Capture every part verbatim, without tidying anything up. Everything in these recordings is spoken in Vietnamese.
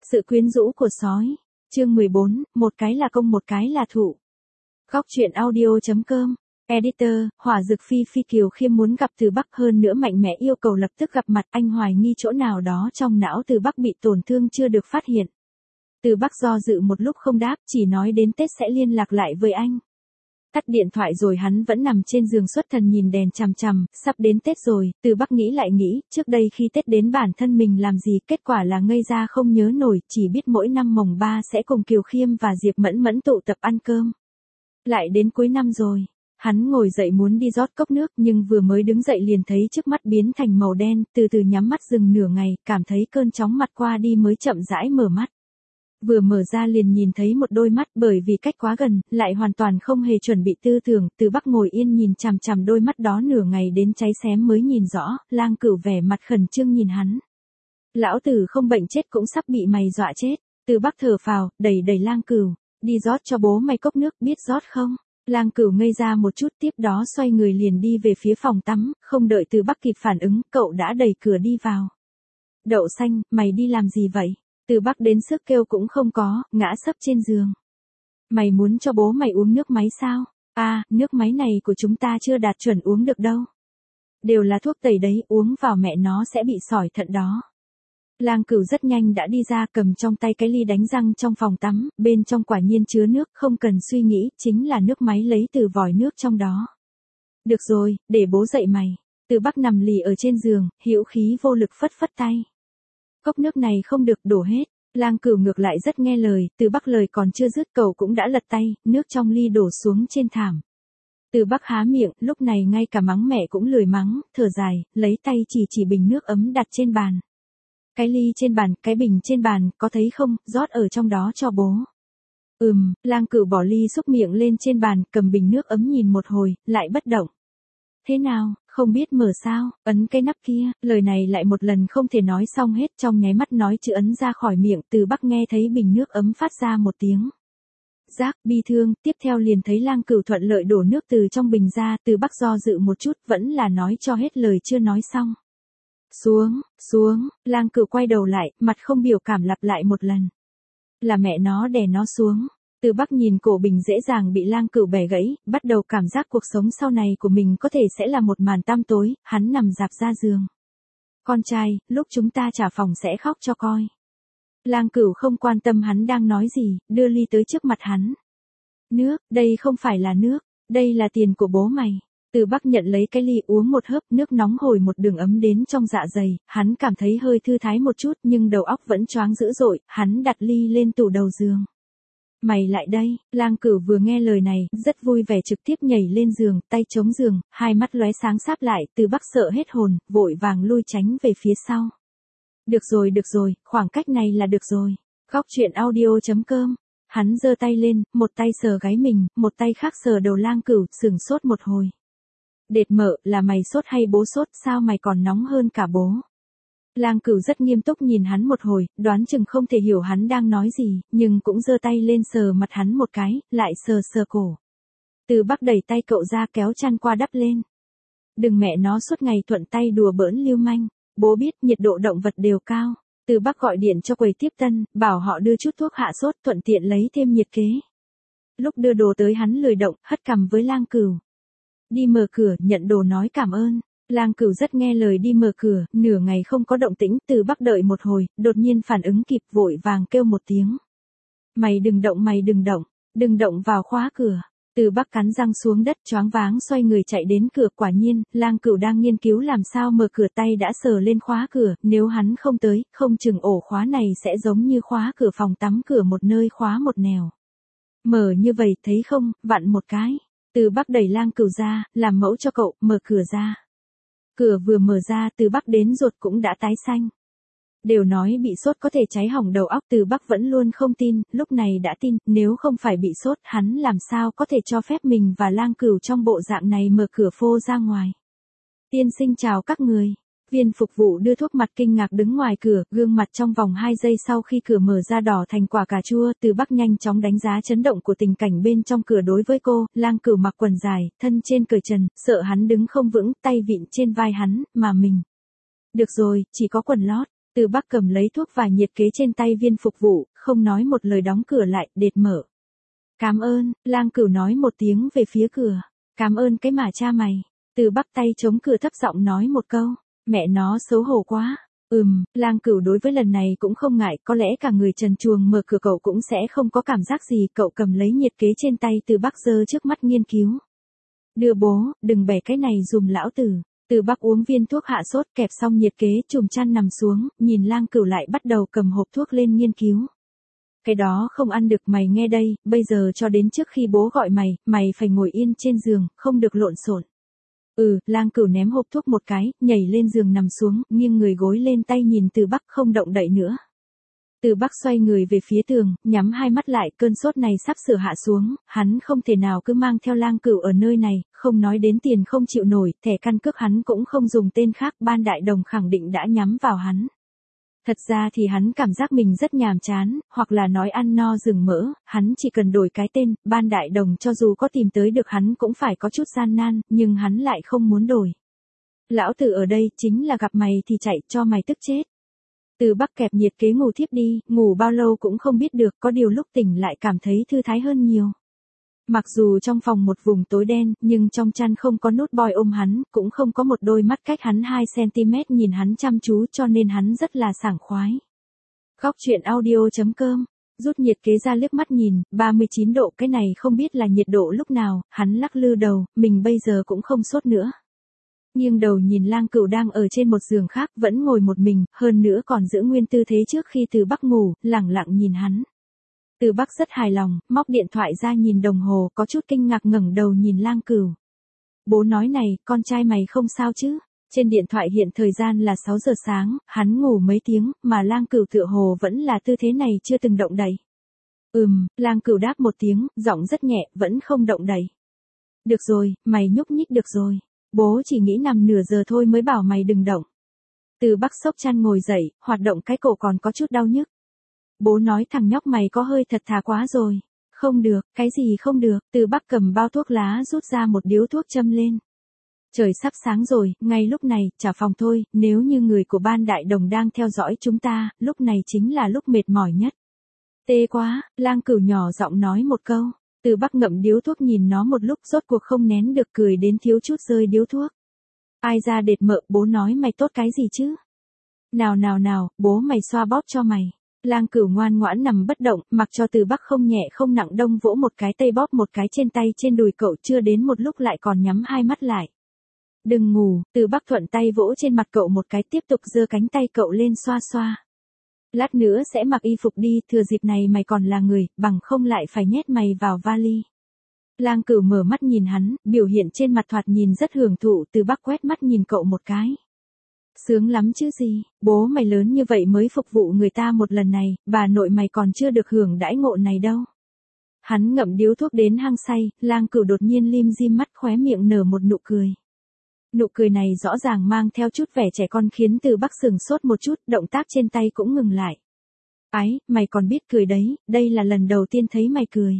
Sự quyến rũ của sói. Chương mười bốn, một cái là công một cái là thụ. Góc truyện audio.com. Editor, Hỏa Dực Phi Phi Kiều Khiêm muốn gặp Từ Bắc, hơn nữa mạnh mẽ yêu cầu lập tức gặp mặt. Anh hoài nghi chỗ nào đó trong não Từ Bắc bị tổn thương chưa được phát hiện. Từ Bắc do dự một lúc không đáp, chỉ nói đến Tết sẽ liên lạc lại với anh. Tắt điện thoại rồi hắn vẫn nằm trên giường xuất thần nhìn đèn chằm chằm. Sắp đến Tết rồi, Từ Bắc nghĩ lại nghĩ, trước đây khi Tết đến bản thân mình làm gì, kết quả là ngây ra không nhớ nổi, chỉ biết mỗi năm mồng ba sẽ cùng Kiều Khiêm và Diệp Mẫn Mẫn tụ tập ăn cơm. Lại đến cuối năm rồi. Hắn ngồi dậy muốn đi rót cốc nước, nhưng vừa mới đứng dậy liền thấy trước mắt biến thành màu đen, từ từ nhắm mắt dừng nửa ngày, cảm thấy cơn chóng mặt qua đi mới chậm rãi mở mắt. Vừa mở ra liền nhìn thấy một đôi mắt, bởi vì cách quá gần, lại hoàn toàn không hề chuẩn bị tư tưởng. Từ Bắc ngồi yên nhìn chằm chằm đôi mắt đó nửa ngày đến cháy xém mới nhìn rõ. Lang Cửu vẻ mặt khẩn trương nhìn hắn. Lão tử không bệnh chết cũng sắp bị mày dọa chết. Từ Bắc thở phào, đẩy đẩy Lang Cửu, đi rót cho bố mày cốc nước, biết rót không? Lang Cửu ngây ra một chút, tiếp đó xoay người liền đi về phía phòng tắm, không đợi Từ Bắc kịp phản ứng, cậu đã đẩy cửa đi vào. Đậu xanh, mày đi làm gì vậy? Từ Bắc đến sức kêu cũng không có, ngã sấp trên giường. Mày muốn cho bố mày uống nước máy sao? À, nước máy này của chúng ta chưa đạt chuẩn uống được đâu. Đều là thuốc tẩy đấy, uống vào mẹ nó sẽ bị sỏi thận đó. Lang Cửu rất nhanh đã đi ra, cầm trong tay cái ly đánh răng trong phòng tắm, bên trong quả nhiên chứa nước, không cần suy nghĩ, chính là nước máy lấy từ vòi nước trong đó. Được rồi, để bố dậy mày. Từ Bắc nằm lì ở trên giường, hữu khí vô lực phất phất tay. Cốc nước này không được, đổ hết. Lang Cửu ngược lại rất nghe lời, Từ Bắc lời còn chưa dứt cậu cũng đã lật tay, nước trong ly đổ xuống trên thảm. Từ Bắc há miệng, lúc này ngay cả mắng mẹ cũng lười mắng, thở dài, lấy tay chỉ chỉ bình nước ấm đặt trên bàn. Cái ly trên bàn, cái bình trên bàn, có thấy không, rót ở trong đó cho bố. Ừm, Lang Cửu bỏ ly xúc miệng lên trên bàn, cầm bình nước ấm nhìn một hồi, lại bất động. Thế nào, không biết mở sao, ấn cái nắp kia, lời này lại một lần không thể nói xong hết, trong nháy mắt nói chữ ấn ra khỏi miệng. Từ Bắc nghe thấy bình nước ấm phát ra một tiếng rác bi thương, tiếp theo liền thấy Lang Cửu thuận lợi đổ nước từ trong bình ra. Từ Bắc do dự một chút, vẫn là nói cho hết lời chưa nói xong. Xuống, xuống, Lang Cửu quay đầu lại, mặt không biểu cảm lặp lại một lần. Là mẹ nó đè nó xuống. Từ Bắc nhìn cổ bình dễ dàng bị Lang Cửu bẻ gãy, bắt đầu cảm giác cuộc sống sau này của mình có thể sẽ là một màn tăm tối. Hắn nằm rạp ra giường. Con trai, lúc chúng ta trả phòng sẽ khóc cho coi. Lang Cửu không quan tâm hắn đang nói gì, đưa ly tới trước mặt hắn. Nước, đây không phải là nước, đây là tiền của bố mày. Từ Bắc nhận lấy cái ly uống một hớp, nước nóng hồi một đường ấm đến trong dạ dày, hắn cảm thấy hơi thư thái một chút nhưng đầu óc vẫn choáng dữ dội, hắn đặt ly lên tủ đầu giường. Mày lại đây, Lang Cửu vừa nghe lời này, rất vui vẻ trực tiếp nhảy lên giường, tay chống giường, hai mắt lóe sáng sáp lại. Từ Bắc sợ hết hồn, vội vàng lui tránh về phía sau. Được rồi được rồi, khoảng cách này là được rồi. Góc truyện audio.com. Hắn giơ tay lên, một tay sờ gáy mình, một tay khác sờ đầu Lang Cửu, sửng sốt một hồi. Đệt mợ, là mày sốt hay bố sốt, sao mày còn nóng hơn cả bố? Lang Cửu rất nghiêm túc nhìn hắn một hồi, đoán chừng không thể hiểu hắn đang nói gì, nhưng cũng giơ tay lên sờ mặt hắn một cái, lại sờ sờ cổ. Từ Bắc đẩy tay cậu ra kéo chăn qua đắp lên. Đừng mẹ nó suốt ngày thuận tay đùa bỡn lưu manh, bố biết nhiệt độ động vật đều cao. Từ Bắc gọi điện cho quầy tiếp tân, bảo họ đưa chút thuốc hạ sốt, thuận tiện lấy thêm nhiệt kế. Lúc đưa đồ tới hắn lười động, hất cằm với Lang Cửu. Đi mở cửa, nhận đồ nói cảm ơn. Lang Cửu rất nghe lời đi mở cửa, nửa ngày không có động tĩnh. Từ Bắc đợi một hồi, đột nhiên phản ứng kịp, vội vàng kêu một tiếng. Mày đừng động, mày đừng động, đừng động vào khóa cửa. Từ Bắc cắn răng xuống đất, choáng váng xoay người chạy đến cửa, quả nhiên, Lang Cửu đang nghiên cứu làm sao mở cửa, tay đã sờ lên khóa cửa, nếu hắn không tới, không chừng ổ khóa này sẽ giống như khóa cửa phòng tắm, cửa một nơi khóa một nẻo. Mở như vậy, thấy không, vặn một cái. Từ Bắc đẩy Lang Cửu ra, làm mẫu cho cậu, mở cửa ra. Cửa vừa mở ra, Từ Bắc đến ruột cũng đã tái xanh. Đều nói bị sốt có thể cháy hỏng đầu óc, Từ Bắc vẫn luôn không tin, lúc này đã tin, nếu không phải bị sốt, hắn làm sao có thể cho phép mình và Lang Cửu trong bộ dạng này mở cửa phô ra ngoài. Tiên sinh chào các người. Viên phục vụ đưa thuốc mặt kinh ngạc đứng ngoài cửa, gương mặt trong vòng hai giây sau khi cửa mở ra đỏ thành quả cà chua. Từ Bắc nhanh chóng đánh giá chấn động của tình cảnh bên trong cửa đối với cô. Lang Cửu mặc quần dài, thân trên cởi trần, sợ hắn đứng không vững, tay vịn trên vai hắn, mà mình. Được rồi, chỉ có quần lót. Từ Bắc cầm lấy thuốc và nhiệt kế trên tay viên phục vụ, không nói một lời đóng cửa lại, đệt mở. Cảm ơn, Lang Cửu nói một tiếng về phía cửa. Cảm ơn cái mà cha mày. Từ Bắc tay chống cửa thấp giọng nói một câu. Mẹ nó xấu hổ quá. Ừm, Lang Cửu đối với lần này cũng không ngại, có lẽ cả người trần truồng mở cửa cậu cũng sẽ không có cảm giác gì. Cậu cầm lấy nhiệt kế trên tay Từ Bắc giơ trước mắt nghiên cứu. Đưa bố, đừng bẻ cái này dùm lão tử. Từ Bắc uống viên thuốc hạ sốt, kẹp xong nhiệt kế, chùm chăn nằm xuống, nhìn Lang Cửu lại bắt đầu cầm hộp thuốc lên nghiên cứu. Cái đó không ăn được, mày nghe đây, bây giờ cho đến trước khi bố gọi mày, mày phải ngồi yên trên giường, không được lộn xộn. Ừ, Lang Cửu ném hộp thuốc một cái, nhảy lên giường nằm xuống, nghiêng người gối lên tay nhìn Từ Bắc không động đậy nữa. Từ Bắc xoay người về phía tường, nhắm hai mắt lại, cơn sốt này sắp sửa hạ xuống, hắn không thể nào cứ mang theo Lang Cửu ở nơi này, không nói đến tiền không chịu nổi, thẻ căn cước hắn cũng không dùng tên khác, Ban Đại Đồng khẳng định đã nhắm vào hắn. Thật ra thì hắn cảm giác mình rất nhàm chán, hoặc là nói ăn no rừng mỡ, hắn chỉ cần đổi cái tên, Ban Đại Đồng cho dù có tìm tới được hắn cũng phải có chút gian nan, nhưng hắn lại không muốn đổi. Lão tử ở đây chính là gặp mày thì chạy cho mày tức chết. Từ Bắc kẹp nhiệt kế ngủ thiếp đi, ngủ bao lâu cũng không biết được, có điều lúc tỉnh lại cảm thấy thư thái hơn nhiều. Mặc dù trong phòng một vùng tối đen, nhưng trong chăn không có nút boy ôm hắn, cũng không có một đôi mắt cách hắn hai xăng ti mét nhìn hắn chăm chú cho nên hắn rất là sảng khoái. Góc truyện audio chấm com, rút nhiệt kế ra liếc mắt nhìn, ba mươi chín độ, cái này không biết là nhiệt độ lúc nào, hắn lắc lư đầu, mình bây giờ cũng không sốt nữa. Nghiêng đầu nhìn Lang Cửu đang ở trên một giường khác, vẫn ngồi một mình, hơn nữa còn giữ nguyên tư thế trước khi Từ Bắc ngủ, lẳng lặng nhìn hắn. Từ Bắc rất hài lòng, móc điện thoại ra nhìn đồng hồ, có chút kinh ngạc ngẩng đầu nhìn Lang Cửu. Bố nói này, con trai mày không sao chứ? Trên điện thoại hiện thời gian là sáu giờ sáng, hắn ngủ mấy tiếng, mà Lang Cửu tựa hồ vẫn là tư thế này chưa từng động đậy. Ừm, Lang Cửu đáp một tiếng, giọng rất nhẹ, vẫn không động đậy. Được rồi, mày nhúc nhích được rồi. Bố chỉ nghĩ nằm nửa giờ thôi mới bảo mày đừng động. Từ Bắc xốc chăn ngồi dậy, hoạt động cái cổ còn có chút đau nhức. Bố nói thằng nhóc mày có hơi thật thà quá rồi. Không được, cái gì không được, Từ Bắc cầm bao thuốc lá rút ra một điếu thuốc châm lên. Trời sắp sáng rồi, ngay lúc này, trả phòng thôi, nếu như người của Ban Đại Đồng đang theo dõi chúng ta, lúc này chính là lúc mệt mỏi nhất. Tê quá, Lang Cửu nhỏ giọng nói một câu. Từ Bắc ngậm điếu thuốc nhìn nó một lúc rốt cuộc không nén được cười đến thiếu chút rơi điếu thuốc. Ai ra đệt mợ, bố nói mày tốt cái gì chứ? Nào nào nào, bố mày xoa bóp cho mày. Lang Cửu ngoan ngoãn nằm bất động, mặc cho Từ Bắc không nhẹ không nặng đông vỗ một cái tây bóp một cái trên tay trên đùi cậu, chưa đến một lúc lại còn nhắm hai mắt lại. Đừng ngủ, Từ Bắc thuận tay vỗ trên mặt cậu một cái, tiếp tục giơ cánh tay cậu lên xoa xoa. Lát nữa sẽ mặc y phục đi, thừa dịp này mày còn là người, bằng không lại phải nhét mày vào vali. Lang Cửu mở mắt nhìn hắn, biểu hiện trên mặt thoạt nhìn rất hưởng thụ. Từ Bắc quét mắt nhìn cậu một cái. Sướng lắm chứ gì, bố mày lớn như vậy mới phục vụ người ta một lần này, bà nội mày còn chưa được hưởng đãi ngộ này đâu. Hắn ngậm điếu thuốc đến hăng say, Lang Cửu đột nhiên lim dim mắt, khóe miệng nở một nụ cười. Nụ cười này rõ ràng mang theo chút vẻ trẻ con khiến Từ Bắc sừng sốt một chút, động tác trên tay cũng ngừng lại. Ái, mày còn biết cười đấy, đây là lần đầu tiên thấy mày cười.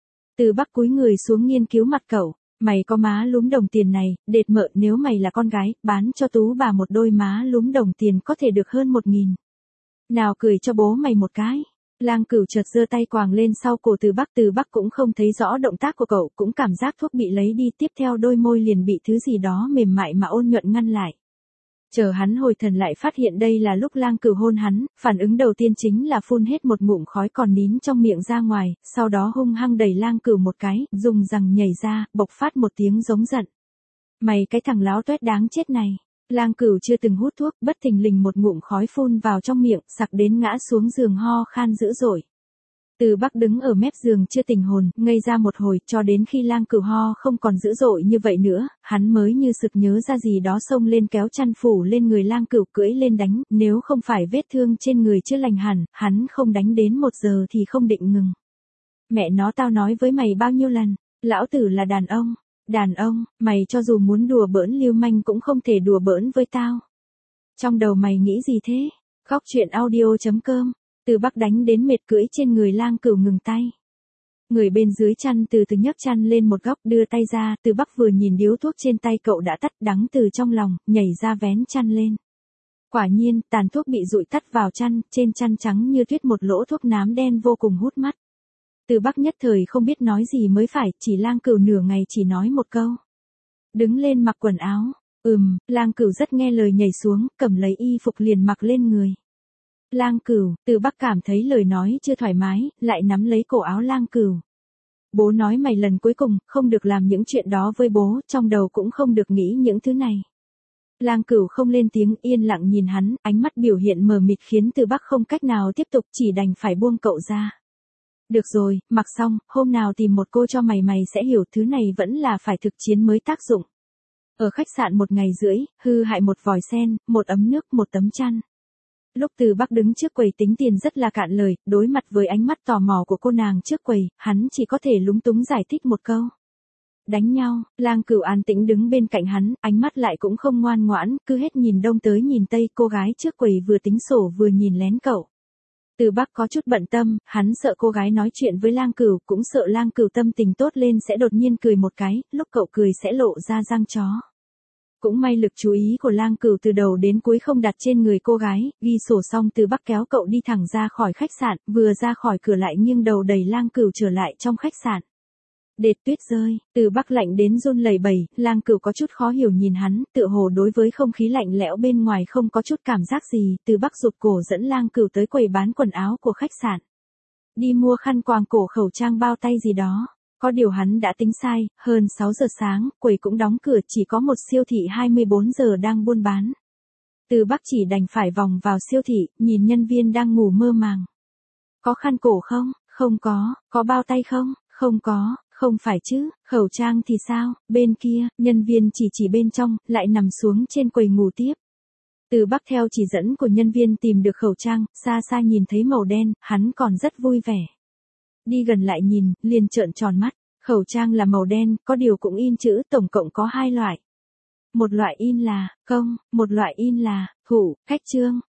Từ Bắc cúi người xuống nghiên cứu mặt cậu, mày có má lúm đồng tiền này, đệt mợ, nếu mày là con gái, bán cho tú bà một đôi má lúm đồng tiền có thể được hơn một nghìn. Nào cười cho bố mày một cái. Lang Cửu chợt giơ tay quàng lên sau cổ Từ Bắc, Từ Bắc cũng không thấy rõ động tác của cậu, cũng cảm giác thuốc bị lấy đi, tiếp theo đôi môi liền bị thứ gì đó mềm mại mà ôn nhuận ngăn lại. Chờ hắn hồi thần lại phát hiện đây là lúc Lang Cửu hôn hắn, phản ứng đầu tiên chính là phun hết một ngụm khói còn nín trong miệng ra ngoài, sau đó hung hăng đẩy Lang Cửu một cái, dùng rằng nhảy ra, bộc phát một tiếng giống giận. Mày cái thằng láo tuét đáng chết này. Lang Cửu chưa từng hút thuốc, bất thình lình một ngụm khói phun vào trong miệng, sặc đến ngã xuống giường ho khan dữ dội. Từ Bắc đứng ở mép giường chưa tỉnh hồn, ngây ra một hồi, cho đến khi Lang Cửu ho không còn dữ dội như vậy nữa, hắn mới như sực nhớ ra gì đó, xông lên kéo chăn phủ lên người Lang Cửu, cưỡi lên đánh, nếu không phải vết thương trên người chưa lành hẳn, hắn không đánh đến một giờ thì không định ngừng. Mẹ nó, tao nói với mày bao nhiêu lần, lão tử là đàn ông. Đàn ông, mày cho dù muốn đùa bỡn lưu manh cũng không thể đùa bỡn với tao. Trong đầu mày nghĩ gì thế? Góc truyện audio chấm com. Từ Bắc đánh đến mệt cưỡi trên người Lang Cửu ngừng tay. Người bên dưới chăn từ từ nhấc chăn lên một góc, đưa tay ra, Từ Bắc vừa nhìn điếu thuốc trên tay cậu đã tắt, đắng từ trong lòng, nhảy ra vén chăn lên. Quả nhiên, tàn thuốc bị dụi tắt vào chăn, trên chăn trắng như tuyết một lỗ thuốc nám đen vô cùng hút mắt. Từ Bắc nhất thời không biết nói gì mới phải, chỉ Lang Cửu nửa ngày chỉ nói một câu. Đứng lên mặc quần áo. Ừm, Lang Cửu rất nghe lời nhảy xuống, cầm lấy y phục liền mặc lên người. Lang Cửu, Từ Bắc cảm thấy lời nói chưa thoải mái, lại nắm lấy cổ áo Lang Cửu. Bố nói mày lần cuối cùng, không được làm những chuyện đó với bố, trong đầu cũng không được nghĩ những thứ này. Lang Cửu không lên tiếng, yên lặng nhìn hắn, ánh mắt biểu hiện mờ mịt khiến Từ Bắc không cách nào tiếp tục, chỉ đành phải buông cậu ra. Được rồi, mặc xong, hôm nào tìm một cô cho mày mày sẽ hiểu thứ này vẫn là phải thực chiến mới tác dụng. Ở khách sạn một ngày rưỡi, hư hại một vòi sen, một ấm nước, một tấm chăn. Lúc Từ Bắc đứng trước quầy tính tiền rất là cạn lời, đối mặt với ánh mắt tò mò của cô nàng trước quầy, hắn chỉ có thể lúng túng giải thích một câu. Đánh nhau, Lang Cửu an tĩnh đứng bên cạnh hắn, ánh mắt lại cũng không ngoan ngoãn, cứ hết nhìn đông tới nhìn tây, cô gái trước quầy vừa tính sổ vừa nhìn lén cậu. Từ Bắc có chút bận tâm, hắn sợ cô gái nói chuyện với Lang Cửu, cũng sợ Lang Cửu tâm tình tốt lên sẽ đột nhiên cười một cái, lúc cậu cười sẽ lộ ra răng chó. Cũng may lực chú ý của Lang Cửu từ đầu đến cuối không đặt trên người cô gái, ghi sổ xong Từ Bắc kéo cậu đi thẳng ra khỏi khách sạn, vừa ra khỏi cửa lại nghiêng đầu đẩy Lang Cửu trở lại trong khách sạn. Đệt tuyết rơi, Từ Bắc lạnh đến run lẩy bẩy, Lang Cửu có chút khó hiểu nhìn hắn, tựa hồ đối với không khí lạnh lẽo bên ngoài không có chút cảm giác gì, Từ Bắc rụt cổ dẫn Lang Cửu tới quầy bán quần áo của khách sạn. Đi mua khăn quàng cổ, khẩu trang, bao tay gì đó. Có điều hắn đã tính sai, hơn sáu giờ sáng, quầy cũng đóng cửa, chỉ có một siêu thị hai mươi bốn giờ đang buôn bán. Từ Bắc chỉ đành phải vòng vào siêu thị, nhìn nhân viên đang ngủ mơ màng. Có khăn cổ không? Không có. Có bao tay không? Không có. Không phải chứ, khẩu trang thì sao? Bên kia, nhân viên chỉ chỉ bên trong, lại nằm xuống trên quầy ngủ tiếp. Từ Bắc theo chỉ dẫn của nhân viên tìm được khẩu trang, xa xa nhìn thấy màu đen, hắn còn rất vui vẻ. Đi gần lại nhìn, liền trợn tròn mắt, khẩu trang là màu đen, có điều cũng in chữ, tổng cộng có hai loại. Một loại in là công, một loại in là thủ, khách trương.